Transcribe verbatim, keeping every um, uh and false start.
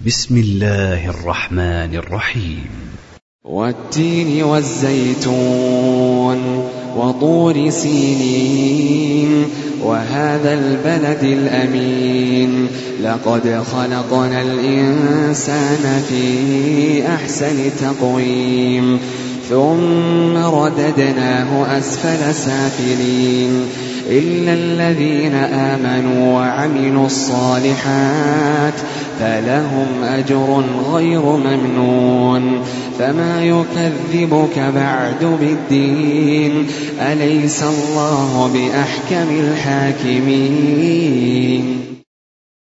بسم الله الرحمن الرحيم. والتين والزيتون وطور سينين وهذا البلد الأمين لقد خلقنا الإنسان في أحسن تقويم ثم رددناه أسفل سافلين إلا الذين آمنوا وعملوا الصالحات فلهم أجر غير ممنون فما يكذبك بعد بالدين أليس الله بأحكم الحاكمين.